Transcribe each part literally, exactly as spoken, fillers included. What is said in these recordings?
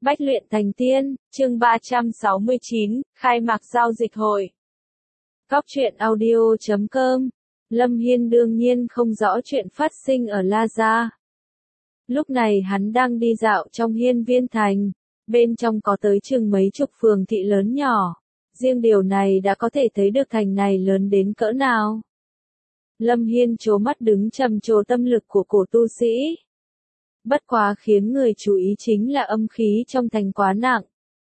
Bách luyện thành tiên, chương ba trăm sáu mươi chín, khai mạc giao dịch hội. Góc truyện audio chấm com. Lâm Hiên đương nhiên không rõ chuyện phát sinh ở La Gia. Lúc này hắn đang đi dạo trong Hiên Viên Thành, bên trong có tới chừng mấy chục phường thị lớn nhỏ. Riêng điều này đã có thể thấy được thành này lớn đến cỡ nào. Lâm Hiên trố mắt đứng trầm trồ tâm lực của cổ tu sĩ. Bất quá khiến người chú ý chính là âm khí trong thành quá nặng.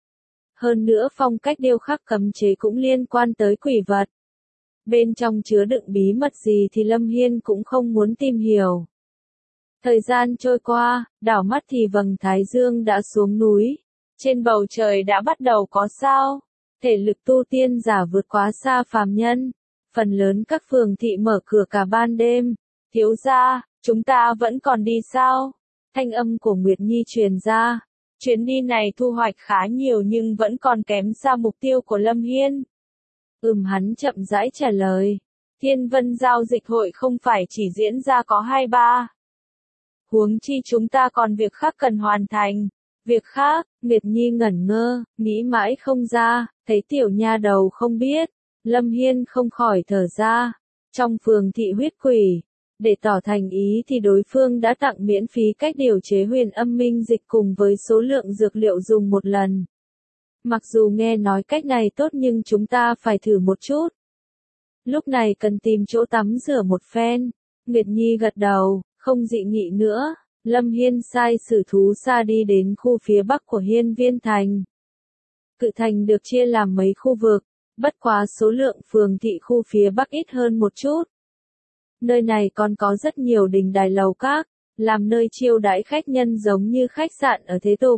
Hơn nữa phong cách điêu khắc cấm chế cũng liên quan tới quỷ vật. Bên trong chứa đựng bí mật gì thì Lâm Hiên cũng không muốn tìm hiểu. Thời gian trôi qua, đảo mắt thì vầng thái dương đã xuống núi. Trên bầu trời đã bắt đầu có sao. Thể lực tu tiên giả vượt quá xa phàm nhân. Phần lớn các phường thị mở cửa cả ban đêm. Thiếu gia, chúng ta vẫn còn đi sao? Thanh âm của Nguyệt Nhi truyền ra. Chuyến đi này thu hoạch khá nhiều nhưng vẫn còn kém xa mục tiêu của Lâm Hiên. Ừm hắn chậm rãi trả lời. Thiên Vân giao dịch hội không phải chỉ diễn ra có hai ba. Huống chi chúng ta còn việc khác cần hoàn thành. Việc khác, Nguyệt Nhi ngẩn ngơ, nghĩ mãi không ra, thấy tiểu nha đầu không biết. Lâm Hiên không khỏi thở ra. Trong phường thị huyết quỷ. Để tỏ thành ý thì đối phương đã tặng miễn phí cách điều chế huyền âm minh dịch cùng với số lượng dược liệu dùng một lần. Mặc dù nghe nói cách này tốt nhưng chúng ta phải thử một chút. Lúc này cần tìm chỗ tắm rửa một phen. Nguyệt Nhi gật đầu, không dị nghị nữa. Lâm Hiên sai sử thú xa đi đến khu phía bắc của Hiên Viên Thành. Cự thành được chia làm mấy khu vực, bất quá số lượng phường thị khu phía bắc ít hơn một chút. Nơi này còn có rất nhiều đình đài lầu các, làm nơi chiêu đãi khách nhân giống như khách sạn ở thế tục.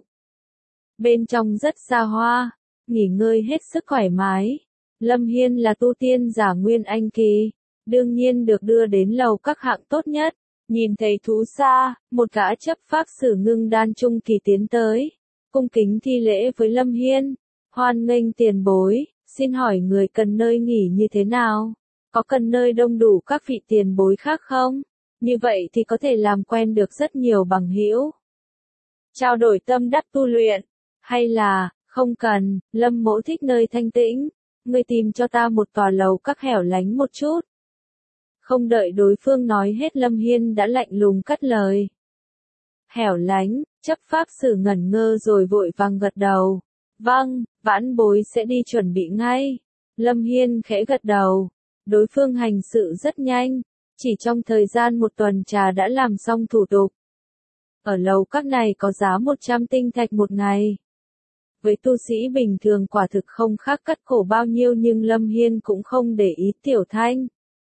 Bên trong rất xa hoa, nghỉ ngơi hết sức thoải mái. Lâm Hiên là tu tiên giả nguyên anh kỳ, đương nhiên được đưa đến lầu các hạng tốt nhất. Nhìn thấy thú xa, một gã chấp pháp sử ngưng đan trung kỳ tiến tới, cung kính thi lễ với Lâm Hiên. Hoan nghênh tiền bối, xin hỏi người cần nơi nghỉ như thế nào? Có cần nơi đông đủ các vị tiền bối khác không? Như vậy thì có thể làm quen được rất nhiều bằng hữu. Trao đổi tâm đắc tu luyện. Hay là, không cần, Lâm mỗ thích nơi thanh tĩnh. Ngươi tìm cho ta một tòa lầu các hẻo lánh một chút. Không đợi đối phương nói hết Lâm Hiên đã lạnh lùng cắt lời. Hẻo lánh, chấp pháp sử ngẩn ngơ rồi vội vàng gật đầu. Vâng, vãn bối sẽ đi chuẩn bị ngay. Lâm Hiên khẽ gật đầu. Đối phương hành sự rất nhanh, chỉ trong thời gian một tuần trà đã làm xong thủ tục. Ở lầu các này có giá một trăm tinh thạch một ngày. Với tu sĩ bình thường quả thực không khác cắt cổ bao nhiêu nhưng Lâm Hiên cũng không để ý Tiểu Thanh.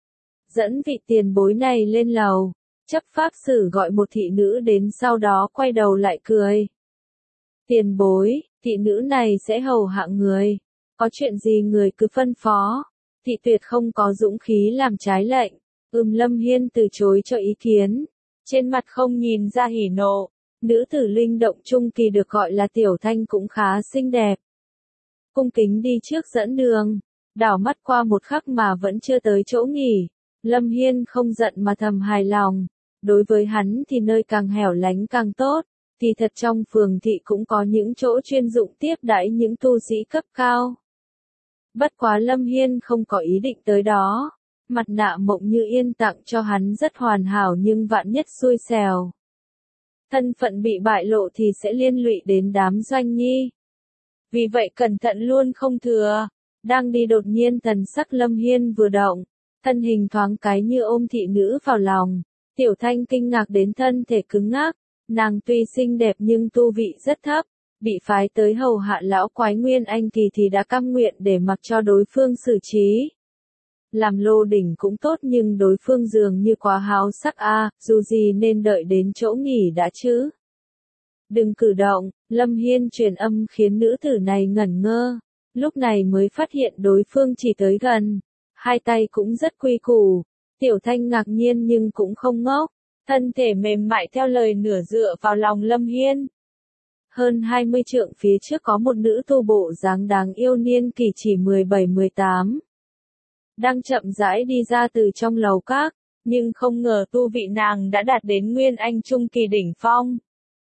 Dẫn vị tiền bối này lên lầu, chấp pháp sử gọi một thị nữ đến sau đó quay đầu lại cười. Tiền bối, thị nữ này sẽ hầu hạ người. Có chuyện gì người cứ phân phó. Thị tuyệt không có dũng khí làm trái lệnh. Ừm Lâm Hiên từ chối cho ý kiến. Trên mặt không nhìn ra hỉ nộ. Nữ tử linh động trung kỳ được gọi là Tiểu Thanh cũng khá xinh đẹp. Cung kính đi trước dẫn đường. Đảo mắt qua một khắc mà vẫn chưa tới chỗ nghỉ. Lâm Hiên không giận mà thầm hài lòng. Đối với hắn thì nơi càng hẻo lánh càng tốt. Thì thật trong phường thị cũng có những chỗ chuyên dụng tiếp đãi những tu sĩ cấp cao. Bất quá Lâm Hiên không có ý định tới đó. Mặt nạ Mộng Như Yên tặng cho hắn rất hoàn hảo nhưng vạn nhất xui xẻo. Thân phận bị bại lộ thì sẽ liên lụy đến đám doanh nhi. Vì vậy cẩn thận luôn không thừa. Đang đi đột nhiên thần sắc Lâm Hiên vừa động. Thân hình thoáng cái như ôm thị nữ vào lòng. Tiểu Thanh kinh ngạc đến thân thể cứng ngắc. Nàng tuy xinh đẹp nhưng tu vị rất thấp. Bị phái tới hầu hạ lão quái nguyên anh kỳ thì đã cam nguyện để mặc cho đối phương xử trí. Làm lô đỉnh cũng tốt nhưng đối phương dường như quá háo sắc a, à, dù gì nên đợi đến chỗ nghỉ đã chứ. Đừng cử động, Lâm Hiên truyền âm khiến nữ tử này ngẩn ngơ. Lúc này mới phát hiện đối phương chỉ tới gần. Hai tay cũng rất quy củ. Tiểu Thanh ngạc nhiên nhưng cũng không ngốc. Thân thể mềm mại theo lời nửa dựa vào lòng Lâm Hiên. Hơn hai mươi trượng phía trước có một nữ tu bộ dáng đáng yêu niên kỳ chỉ mười bảy mười tám. Đang chậm rãi đi ra từ trong lầu các, nhưng không ngờ tu vị nàng đã đạt đến nguyên anh trung kỳ đỉnh phong.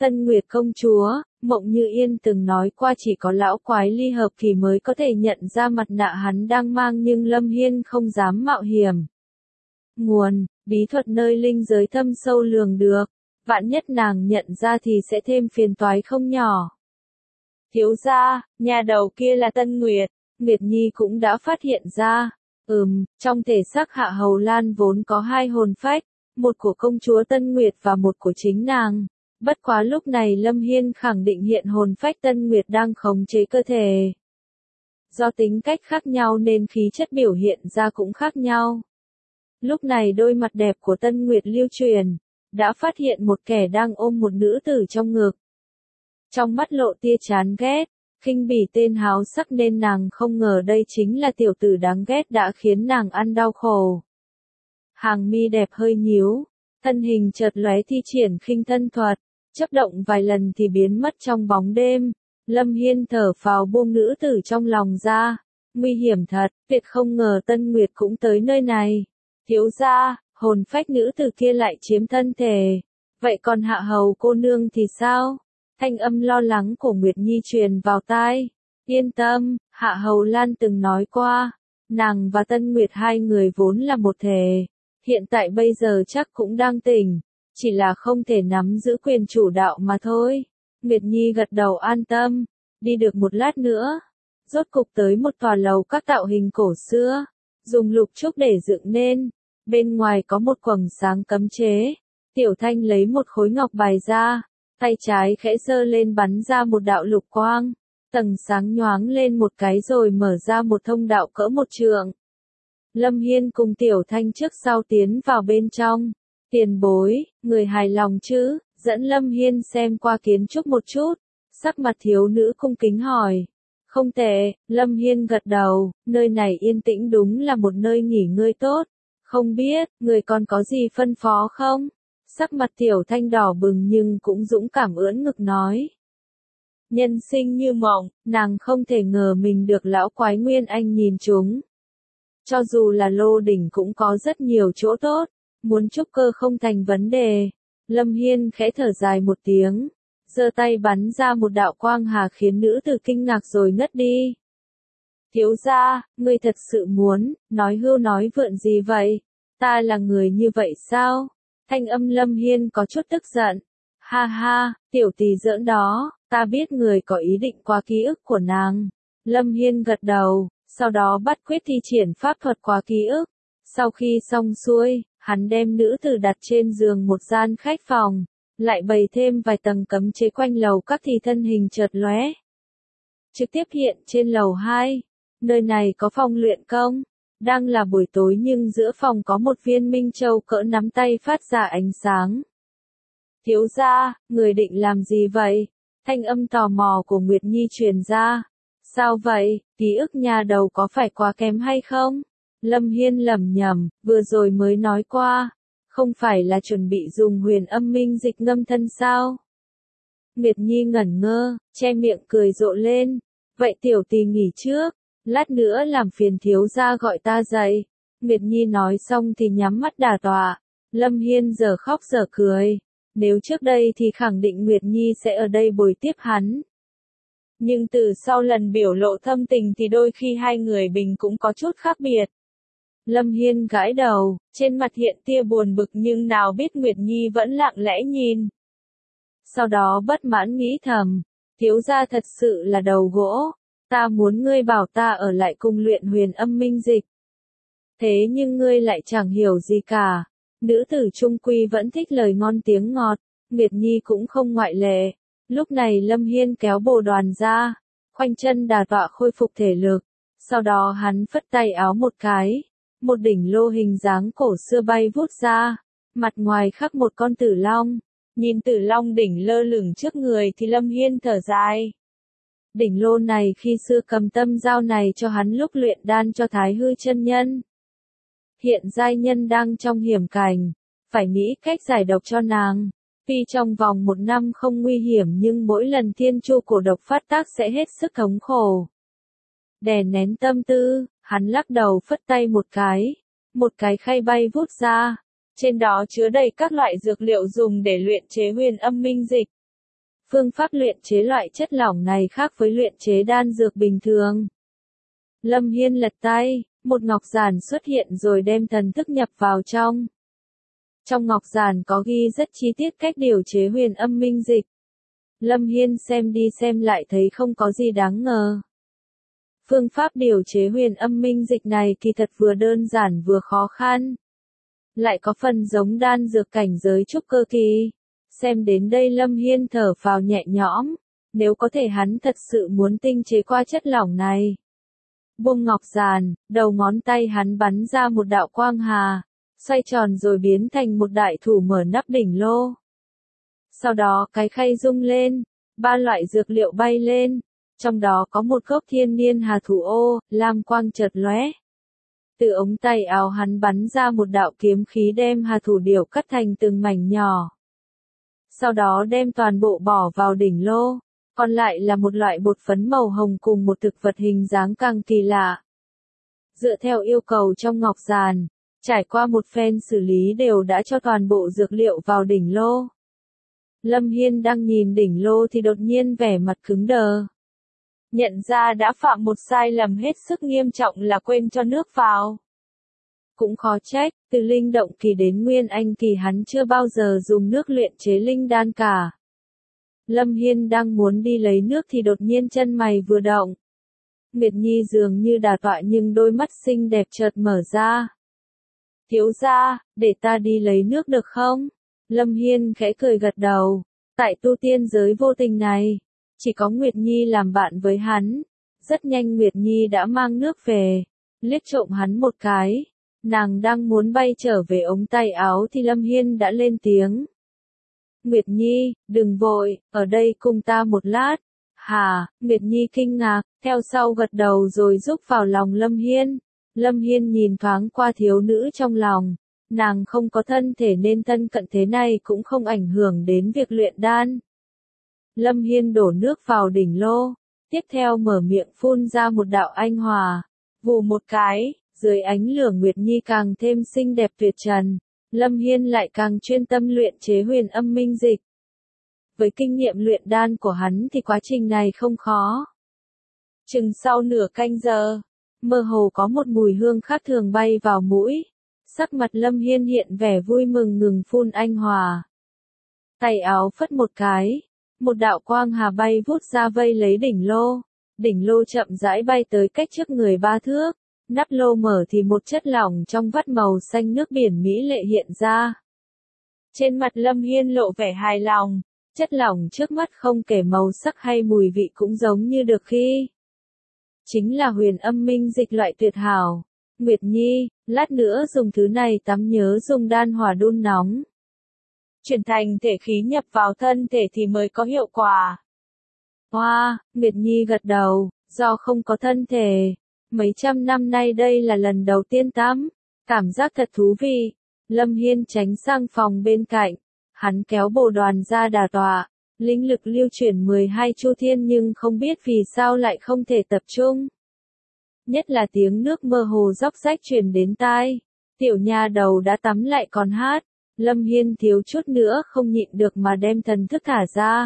Tân Nguyệt công chúa, Mộng Như Yên từng nói qua chỉ có lão quái ly hợp kỳ mới có thể nhận ra mặt nạ hắn đang mang nhưng Lâm Hiên không dám mạo hiểm. Nguồn, bí thuật nơi linh giới thâm sâu lường được, vạn nhất nàng nhận ra thì sẽ thêm phiền toái không nhỏ. Thiếu gia, nhà đầu kia là Tân Nguyệt, Nguyệt Nhi cũng đã phát hiện ra. Ừm, trong thể xác Hạ Hầu Lan vốn có hai hồn phách, một của công chúa Tân Nguyệt và một của chính nàng. Bất quá lúc này Lâm Hiên khẳng định hiện hồn phách Tân Nguyệt đang khống chế cơ thể. Do tính cách khác nhau nên khí chất biểu hiện ra cũng khác nhau. Lúc này đôi mặt đẹp của Tân Nguyệt lưu truyền, đã phát hiện một kẻ đang ôm một nữ tử trong ngực. Trong mắt lộ tia chán ghét, khinh bỉ tên háo sắc nên nàng không ngờ đây chính là tiểu tử đáng ghét đã khiến nàng ăn đau khổ. Hàng mi đẹp hơi nhíu, thân hình chợt lóe thi triển khinh thân thuật, chớp động vài lần thì biến mất trong bóng đêm. Lâm Hiên thở phào buông nữ tử trong lòng ra, nguy hiểm thật, tuyệt không ngờ Tân Nguyệt cũng tới nơi này. Thiếu gia, hồn phách nữ tử kia lại chiếm thân thể, vậy còn Hạ Hầu cô nương thì sao? Thanh âm lo lắng của Nguyệt Nhi truyền vào tai. Yên tâm, Hạ Hầu Lan từng nói qua, nàng và Tân Nguyệt hai người vốn là một thể, hiện tại bây giờ chắc cũng đang tỉnh, chỉ là không thể nắm giữ quyền chủ đạo mà thôi. Nguyệt Nhi gật đầu an tâm, đi được một lát nữa, rốt cục tới một tòa lầu các tạo hình cổ xưa, dùng lục trúc để dựng nên, bên ngoài có một quầng sáng cấm chế. Tiểu Thanh lấy một khối ngọc bài ra, tay trái khẽ giơ lên bắn ra một đạo lục quang, tầng sáng nhoáng lên một cái rồi mở ra một thông đạo cỡ một trượng. Lâm Hiên cùng Tiểu Thanh trước sau tiến vào bên trong. Tiền bối, người hài lòng chứ? Dẫn Lâm Hiên xem qua kiến trúc một chút, sắc mặt thiếu nữ cung kính hỏi. Không tệ, Lâm Hiên gật đầu, nơi này yên tĩnh đúng là một nơi nghỉ ngơi tốt. Không biết, người còn có gì phân phó không? Sắc mặt Tiểu Thanh đỏ bừng nhưng cũng dũng cảm ưỡn ngực nói. Nhân sinh như mộng, nàng không thể ngờ mình được lão quái Nguyên Anh nhìn trúng. Cho dù là lô đỉnh cũng có rất nhiều chỗ tốt, muốn trúc cơ không thành vấn đề. Lâm Hiên khẽ thở dài một tiếng, giơ tay bắn ra một đạo quang hà khiến nữ tử kinh ngạc rồi ngất đi. Thiếu gia, ngươi thật sự muốn, nói hưu nói vượn gì vậy? Ta là người như vậy sao? Thanh âm Lâm Hiên có chút tức giận. Ha ha, tiểu tỳ giỡn đó, ta biết người có ý định qua ký ức của nàng. Lâm Hiên gật đầu, sau đó bắt quyết thi triển pháp thuật qua ký ức. Sau khi xong xuôi, hắn đem nữ tử đặt trên giường một gian khách phòng, lại bày thêm vài tầng cấm chế quanh lầu các thì thân hình chợt lóe. Trực tiếp hiện trên lầu hai, nơi này có phòng luyện công. Đang là buổi tối nhưng giữa phòng có một viên minh châu cỡ nắm tay phát ra ánh sáng. Thiếu gia, người định làm gì vậy? Thanh âm tò mò của Nguyệt Nhi truyền ra. Sao vậy, ký ức nhà đầu có phải quá kém hay không? Lâm Hiên lẩm nhẩm, vừa rồi mới nói qua, không phải là chuẩn bị dùng huyền âm minh dịch ngâm thân sao? Nguyệt Nhi ngẩn ngơ, che miệng cười rộ lên. Vậy tiểu tỳ nghỉ trước, lát nữa làm phiền thiếu gia gọi ta dậy. Nguyệt Nhi nói xong thì nhắm mắt đả tọa. Lâm Hiên giờ khóc giờ cười. Nếu trước đây thì khẳng định Nguyệt Nhi sẽ ở đây bồi tiếp hắn. Nhưng từ sau lần biểu lộ thâm tình thì đôi khi hai người bình cũng có chút khác biệt. Lâm Hiên gãi đầu, trên mặt hiện tia buồn bực nhưng nào biết Nguyệt Nhi vẫn lặng lẽ nhìn. Sau đó bất mãn nghĩ thầm, thiếu gia thật sự là đầu gỗ, ta muốn ngươi bảo ta ở lại cùng luyện huyền âm minh dịch. Thế nhưng ngươi lại chẳng hiểu gì cả. Nữ tử trung quy vẫn thích lời ngon tiếng ngọt, Nguyệt Nhi cũng không ngoại lệ. Lúc này Lâm Hiên kéo bồ đoàn ra, khoanh chân đà tọa khôi phục thể lực. Sau đó hắn phất tay áo một cái, một đỉnh lô hình dáng cổ xưa bay vút ra, mặt ngoài khắc một con tử long. Nhìn tử long đỉnh lơ lửng trước người thì Lâm Hiên thở dài. Đỉnh lô này khi xưa cầm tâm giao này cho hắn lúc luyện đan cho Thái Hư chân nhân. Hiện giai nhân đang trong hiểm cảnh, phải nghĩ cách giải độc cho nàng. Tuy trong vòng một năm không nguy hiểm nhưng mỗi lần thiên chu cổ độc phát tác sẽ hết sức thống khổ. Đè nén tâm tư, hắn lắc đầu phất tay một cái, một cái khay bay vút ra, trên đó chứa đầy các loại dược liệu dùng để luyện chế huyền âm minh dịch. Phương pháp luyện chế loại chất lỏng này khác với luyện chế đan dược bình thường. Lâm Hiên lật tay, một ngọc giản xuất hiện rồi đem thần thức nhập vào trong. Trong ngọc giản có ghi rất chi tiết cách điều chế huyền âm minh dịch. Lâm Hiên xem đi xem lại thấy không có gì đáng ngờ. Phương pháp điều chế huyền âm minh dịch này kỳ thật vừa đơn giản vừa khó khăn. Lại có phần giống đan dược cảnh giới trúc cơ kỳ. Xem đến đây Lâm Hiên thở phào nhẹ nhõm. Nếu có thể hắn thật sự muốn tinh chế qua chất lỏng này. Buông ngọc giản, đầu ngón tay hắn bắn ra một đạo quang hà. Xoay tròn rồi biến thành một đại thủ mở nắp đỉnh lô. Sau đó cái khay rung lên, ba loại dược liệu bay lên, trong đó có một gốc thiên niên hà thủ ô, lam quang chợt lóe. Từ ống tay áo hắn bắn ra một đạo kiếm khí đem hà thủ điểu cắt thành từng mảnh nhỏ. Sau đó đem toàn bộ bỏ vào đỉnh lô, còn lại là một loại bột phấn màu hồng cùng một thực vật hình dáng càng kỳ lạ. Dựa theo yêu cầu trong ngọc giản, trải qua một phen xử lý đều đã cho toàn bộ dược liệu vào đỉnh lô. Lâm Hiên đang nhìn đỉnh lô thì đột nhiên vẻ mặt cứng đờ. Nhận ra đã phạm một sai lầm hết sức nghiêm trọng là quên cho nước vào. Cũng khó trách, từ linh động kỳ đến nguyên anh kỳ hắn chưa bao giờ dùng nước luyện chế linh đan cả. Lâm Hiên đang muốn đi lấy nước thì đột nhiên chân mày vừa động. Nguyệt Nhi dường như đà tọa nhưng đôi mắt xinh đẹp chợt mở ra. Thiếu gia, để ta đi lấy nước được không? Lâm Hiên khẽ cười gật đầu. Tại tu tiên giới vô tình này, chỉ có Nguyệt Nhi làm bạn với hắn. Rất nhanh Nguyệt Nhi đã mang nước về, liếc trộm hắn một cái. Nàng đang muốn bay trở về ống tay áo thì Lâm Hiên đã lên tiếng. Nguyệt Nhi, đừng vội, ở đây cùng ta một lát. Hà, Nguyệt Nhi kinh ngạc, theo sau gật đầu rồi rúc vào lòng Lâm Hiên. Lâm Hiên nhìn thoáng qua thiếu nữ trong lòng. Nàng không có thân thể nên thân cận thế này cũng không ảnh hưởng đến việc luyện đan. Lâm Hiên đổ nước vào đỉnh lô, tiếp theo mở miệng phun ra một đạo anh hòa. Vù một cái, dưới ánh lửa Nguyệt Nhi càng thêm xinh đẹp tuyệt trần. Lâm Hiên lại càng chuyên tâm luyện chế huyền âm minh dịch. Với kinh nghiệm luyện đan của hắn thì quá trình này không khó. Chừng sau nửa canh giờ, mơ hồ có một mùi hương khác thường bay vào mũi. Sắc mặt Lâm Hiên hiện vẻ vui mừng ngừng phun anh hòa. Tay áo phất một cái, một đạo quang hà bay vút ra vây lấy đỉnh lô. Đỉnh lô chậm rãi bay tới cách trước người ba thước. Nắp lô mở thì một chất lỏng trong vắt màu xanh nước biển mỹ lệ hiện ra. Trên mặt Lâm Hiên lộ vẻ hài lòng, chất lỏng trước mắt không kể màu sắc hay mùi vị cũng giống như được khi. Chính là huyền âm minh dịch loại tuyệt hảo. Nguyệt Nhi, lát nữa dùng thứ này tắm nhớ dùng đan hỏa đun nóng. Chuyển thành thể khí nhập vào thân thể thì mới có hiệu quả. Hoa, wow, Nguyệt Nhi gật đầu, do không có thân thể. Mấy trăm năm nay đây là lần đầu tiên tắm, cảm giác thật thú vị. Lâm Hiên tránh sang phòng bên cạnh, hắn kéo bồ đoàn ra đà tọa, linh lực lưu chuyển mười hai chu thiên nhưng không biết vì sao lại không thể tập trung. Nhất là tiếng nước mơ hồ róc rách truyền đến tai, tiểu nha đầu đã tắm lại còn hát, Lâm Hiên thiếu chút nữa không nhịn được mà đem thần thức thả ra.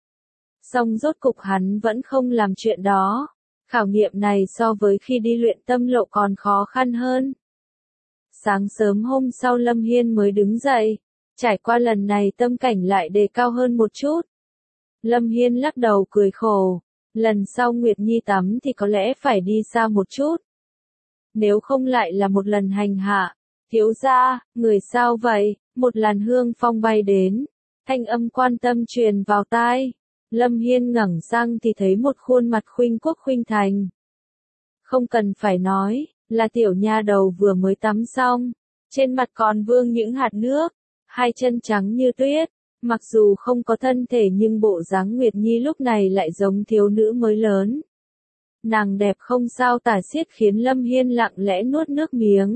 Song rốt cục hắn vẫn không làm chuyện đó. Khảo nghiệm này so với khi đi luyện tâm lộ còn khó khăn hơn. Sáng sớm hôm sau Lâm Hiên mới đứng dậy, trải qua lần này tâm cảnh lại đề cao hơn một chút. Lâm Hiên lắc đầu cười khổ, lần sau Nguyệt Nhi tắm thì có lẽ phải đi xa một chút. Nếu không lại là một lần hành hạ. Thiếu gia, người sao vậy? Một làn hương phong bay đến, thanh âm quan tâm truyền vào tai. Lâm Hiên ngẩng sang thì thấy một khuôn mặt khuynh quốc khuynh thành. Không cần phải nói, là tiểu nha đầu vừa mới tắm xong, trên mặt còn vương những hạt nước, hai chân trắng như tuyết, mặc dù không có thân thể nhưng bộ dáng Nguyệt Nhi lúc này lại giống thiếu nữ mới lớn. Nàng đẹp không sao tả xiết khiến Lâm Hiên lặng lẽ nuốt nước miếng.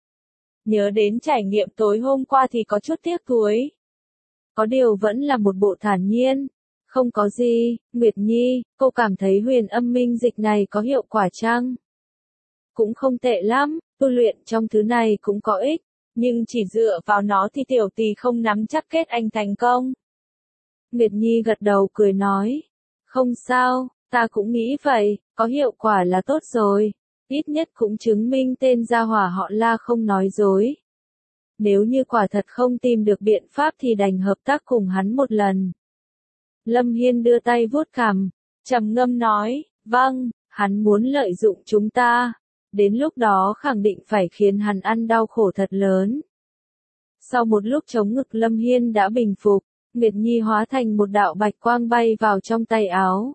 Nhớ đến trải nghiệm tối hôm qua thì có chút tiếc nuối. Có điều vẫn là một bộ thản nhiên. Không có gì, Nguyệt Nhi, cô cảm thấy huyền âm minh dịch này có hiệu quả chăng? Cũng không tệ lắm, tu luyện trong thứ này cũng có ích, nhưng chỉ dựa vào nó thì tiểu tỷ không nắm chắc kết anh thành công. Nguyệt Nhi gật đầu cười nói. Không sao, ta cũng nghĩ vậy, có hiệu quả là tốt rồi. Ít nhất cũng chứng minh tên gia hỏa họ La không nói dối. Nếu như quả thật không tìm được biện pháp thì đành hợp tác cùng hắn một lần. Lâm Hiên đưa tay vuốt cằm, trầm ngâm nói, vâng, hắn muốn lợi dụng chúng ta. Đến lúc đó khẳng định phải khiến hắn ăn đau khổ thật lớn. Sau một lúc chống ngực Lâm Hiên đã bình phục, Nguyệt Nhi hóa thành một đạo bạch quang bay vào trong tay áo.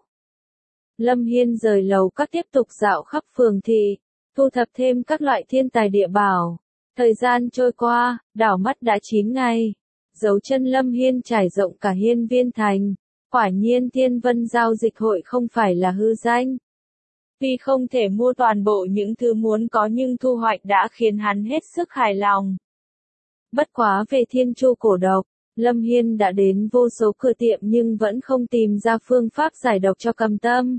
Lâm Hiên rời lầu các tiếp tục dạo khắp phường thị, thu thập thêm các loại thiên tài địa bảo. Thời gian trôi qua, đảo mắt đã chín ngày. Dấu chân Lâm Hiên trải rộng cả Hiên Viên Thành. Quả nhiên Thiên Vân Giao Dịch Hội không phải là hư danh. Tuy không thể mua toàn bộ những thứ muốn có nhưng thu hoạch đã khiến hắn hết sức hài lòng. Bất quá về Thiên Chu cổ độc, Lâm Hiên đã đến vô số cửa tiệm nhưng vẫn không tìm ra phương pháp giải độc cho Cầm Tâm.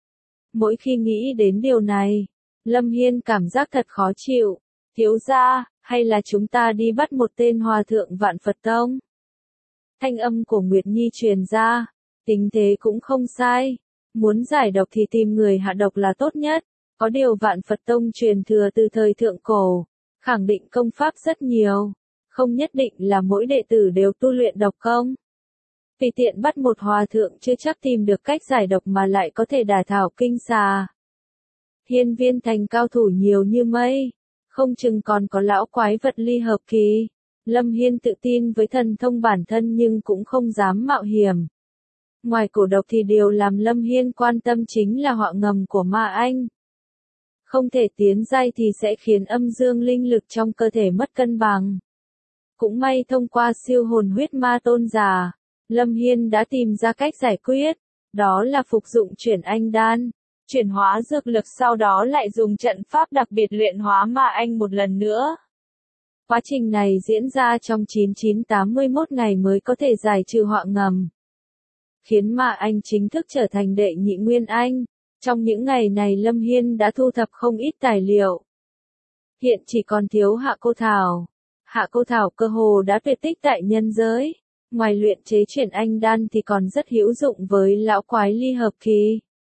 Mỗi khi nghĩ đến điều này, Lâm Hiên cảm giác thật khó chịu. Thiếu gia, hay là chúng ta đi bắt một tên hòa thượng Vạn Phật Tông? Thanh âm của Nguyệt Nhi truyền ra, tính thế cũng không sai. Muốn giải độc thì tìm người hạ độc là tốt nhất. Có điều Vạn Phật Tông truyền thừa từ thời thượng cổ, khẳng định công pháp rất nhiều. Không nhất định là mỗi đệ tử đều tu luyện độc công. Vì tiện bắt một hòa thượng chưa chắc tìm được cách giải độc mà lại có thể đả thảo kinh xà. Hiên Viên Thành cao thủ nhiều như mây, không chừng còn có lão quái vật ly hợp kỳ. Lâm Hiên tự tin với thần thông bản thân nhưng cũng không dám mạo hiểm. Ngoài cổ độc thì điều làm Lâm Hiên quan tâm chính là họa ngầm của Ma Anh. Không thể tiến giai thì sẽ khiến âm dương linh lực trong cơ thể mất cân bằng. Cũng may thông qua siêu hồn huyết ma tôn giả, Lâm Hiên đã tìm ra cách giải quyết, đó là phục dụng chuyển anh đan, chuyển hóa dược lực sau đó lại dùng trận pháp đặc biệt luyện hóa Ma Anh một lần nữa. Quá trình này diễn ra trong chín nghìn chín trăm tám mươi mốt ngày mới có thể giải trừ họa ngầm, khiến Ma Anh chính thức trở thành đệ nhị Nguyên Anh. Trong những ngày này Lâm Hiên đã thu thập không ít tài liệu. Hiện chỉ còn thiếu Hạ Cô Thảo. Hạ Cô Thảo cơ hồ đã tuyệt tích tại nhân giới. Ngoài luyện chế chuyển anh đan thì còn rất hữu dụng với lão quái ly hợp kỳ.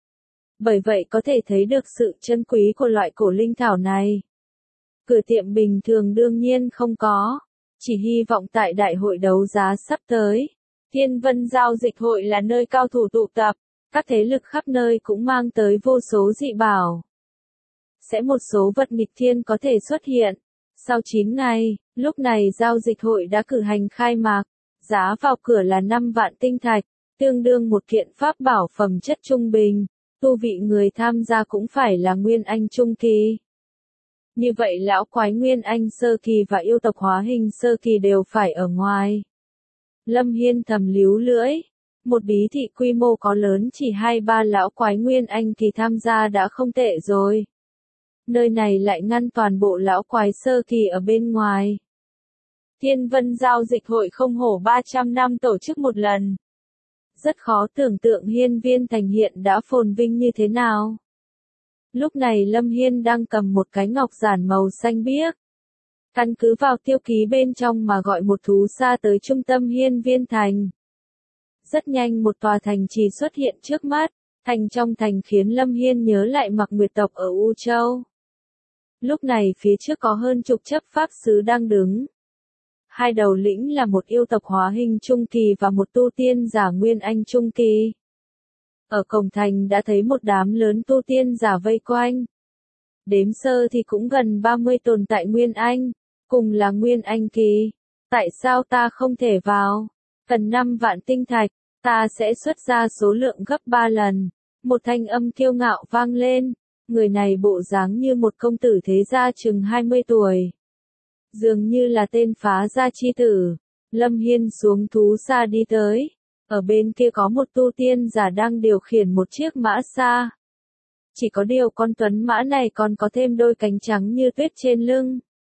Bởi vậy có thể thấy được sự chân quý của loại cổ linh thảo này. Cửa tiệm bình thường đương nhiên không có. Chỉ hy vọng tại đại hội đấu giá sắp tới, Thiên Vân Giao Dịch Hội là nơi cao thủ tụ tập. Các thế lực khắp nơi cũng mang tới vô số dị bảo. Sẽ một số vật nghịch thiên có thể xuất hiện. Sau chín ngày, lúc này giao dịch hội đã cử hành khai mạc. Giá vào cửa là năm vạn tinh thạch, tương đương một kiện pháp bảo phẩm chất trung bình. Tu vị người tham gia cũng phải là Nguyên Anh trung kỳ. Như vậy lão quái Nguyên Anh sơ kỳ và yêu tộc hóa hình sơ kỳ đều phải ở ngoài. Lâm Hiên thầm líu lưỡi. Một bí thị quy mô có lớn chỉ hai ba lão quái Nguyên Anh kỳ tham gia đã không tệ rồi. Nơi này lại ngăn toàn bộ lão quái sơ kỳ ở bên ngoài. Thiên Vân Giao Dịch Hội không hổ ba trăm năm tổ chức một lần. Rất khó tưởng tượng Hiên Viên Thành hiện đã phồn vinh như thế nào. Lúc này Lâm Hiên đang cầm một cái ngọc giản màu xanh biếc. Căn cứ vào tiêu ký bên trong mà gọi một thú xa tới trung tâm Hiên Viên Thành. Rất nhanh một tòa thành trì xuất hiện trước mắt, thành trong thành khiến Lâm Hiên nhớ lại Mặc Nguyệt tộc ở U Châu. Lúc này phía trước có hơn chục chấp pháp sứ đang đứng. Hai đầu lĩnh là một yêu tộc hóa hình trung kỳ và một tu tiên giả Nguyên Anh trung kỳ. Ở cổng thành đã thấy một đám lớn tu tiên giả vây quanh. Đếm sơ thì cũng gần ba mươi tồn tại Nguyên Anh, cùng là Nguyên Anh kỳ. Tại sao ta không thể vào? Cần năm vạn tinh thạch, ta sẽ xuất ra số lượng gấp ba lần. Một thanh âm kiêu ngạo vang lên. Người này bộ dáng như một công tử thế gia chừng hai mươi tuổi. Dường như là tên phá gia chi tử. Lâm Hiên xuống thú xa đi tới. Ở bên kia có một tu tiên giả đang điều khiển một chiếc mã xa. Chỉ có điều con tuấn mã này còn có thêm đôi cánh trắng như tuyết trên lưng.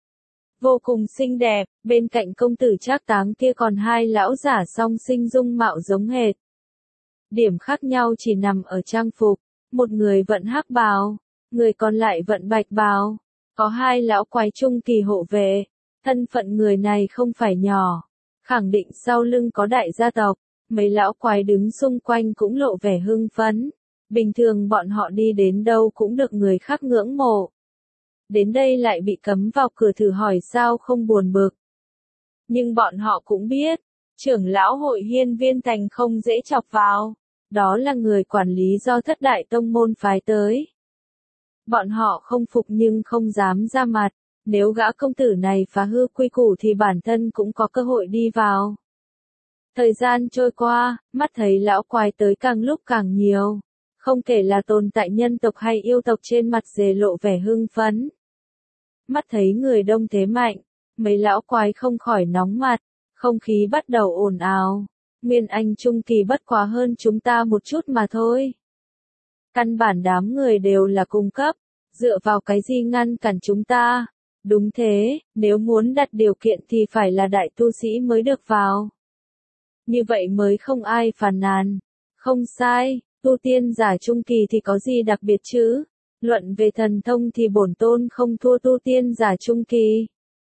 Vô cùng xinh đẹp, bên cạnh công tử Trác Táng kia còn hai lão giả song sinh dung mạo giống hệt. Điểm khác nhau chỉ nằm ở trang phục, một người vận hắc bào, người còn lại vận bạch bào. Có hai lão quái trung kỳ hộ vệ, thân phận người này không phải nhỏ, khẳng định sau lưng có đại gia tộc, Mấy lão quái đứng xung quanh cũng lộ vẻ hưng phấn. Bình thường bọn họ đi đến đâu cũng được người khác ngưỡng mộ. Đến đây lại bị cấm vào cửa thử hỏi sao không buồn bực. Nhưng bọn họ cũng biết, trưởng lão hội hiên viên thành không dễ chọc vào. Đó là người quản lý do thất đại tông môn phái tới. Bọn họ không phục nhưng không dám ra mặt. Nếu gã công tử này phá hư quy củ thì bản thân cũng có cơ hội đi vào. Thời gian trôi qua, mắt thấy lão quái tới càng lúc càng nhiều. Không kể là tồn tại nhân tộc hay yêu tộc trên mặt dề lộ vẻ hưng phấn. Mắt thấy người đông thế mạnh, mấy lão quái không khỏi nóng mặt, không khí bắt đầu ồn ào. Nguyên Anh trung kỳ bất quá hơn chúng ta một chút mà thôi. Căn bản đám người đều là cung cấp, dựa vào cái gì ngăn cản chúng ta? Đúng thế, nếu muốn đặt điều kiện thì phải là đại tu sĩ mới được vào. Như vậy mới không ai phàn nàn. Không sai, tu tiên giả trung kỳ thì có gì đặc biệt chứ? Luận về thần thông thì bổn tôn không thua tu tiên giả trung kỳ.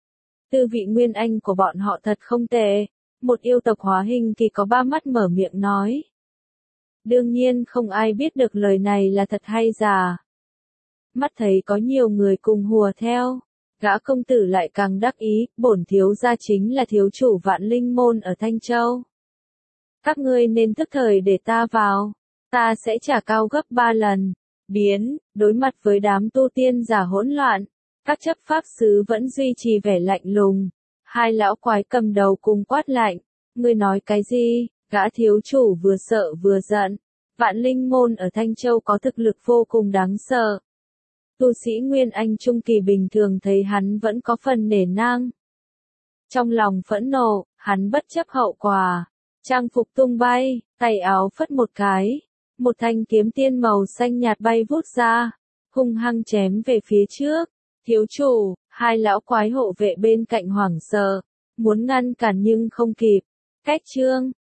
Tư vị Nguyên Anh của bọn họ thật không tệ. Một yêu tộc hóa hình thì có ba mắt mở miệng nói. Đương nhiên không ai biết được lời này là thật hay giả. Mắt thấy có nhiều người cùng hùa theo. Gã công tử lại càng đắc ý, bổn thiếu gia chính là thiếu chủ Vạn Linh môn ở Thanh Châu. Các ngươi nên tức thời để ta vào, ta sẽ trả cao gấp ba lần. Biến, đối mặt với đám tu tiên giả hỗn loạn, các chấp pháp sứ vẫn duy trì vẻ lạnh lùng. Hai lão quái cầm đầu cùng quát lạnh, ngươi nói cái gì? Gã thiếu chủ vừa sợ vừa giận. Vạn Linh môn ở Thanh Châu có thực lực vô cùng đáng sợ. Tu sĩ Nguyên Anh trung kỳ bình thường thấy hắn vẫn có phần nể nang. Trong lòng phẫn nộ, hắn bất chấp hậu quả. Trang phục tung bay, tay áo phất một cái. Một thanh kiếm tiên màu xanh nhạt bay vút ra. Hung hăng chém về phía trước. Thiếu chủ, hai lão quái hộ vệ bên cạnh hoảng sợ. Muốn ngăn cản nhưng không kịp. Cách chương,